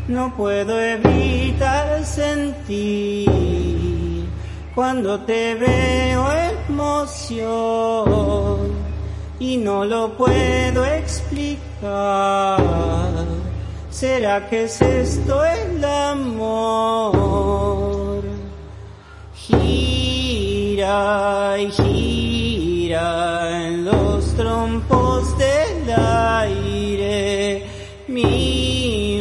No puedo evitar sentir cuando te veo emoción y no lo puedo explicar. ¿Será que es esto el amor? Gira y gira en los trompos del aire mi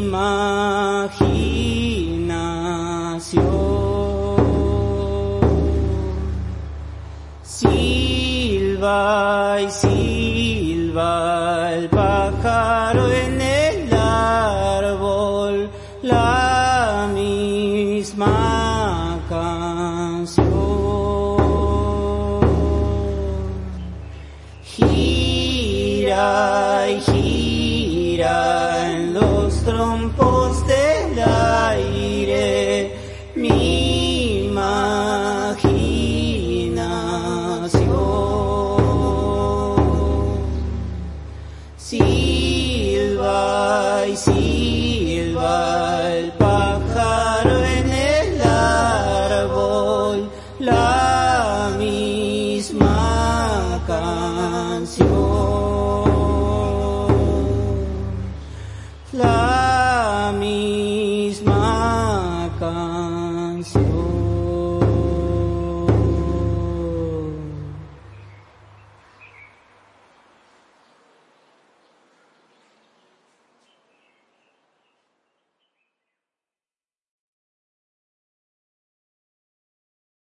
imaginación. Silba y silba el pájaro en el árbol, la misma canción. Gira y gira en los trompos del aire mi imaginación. Silba y silba el pájaro en el árbol, la misma canción.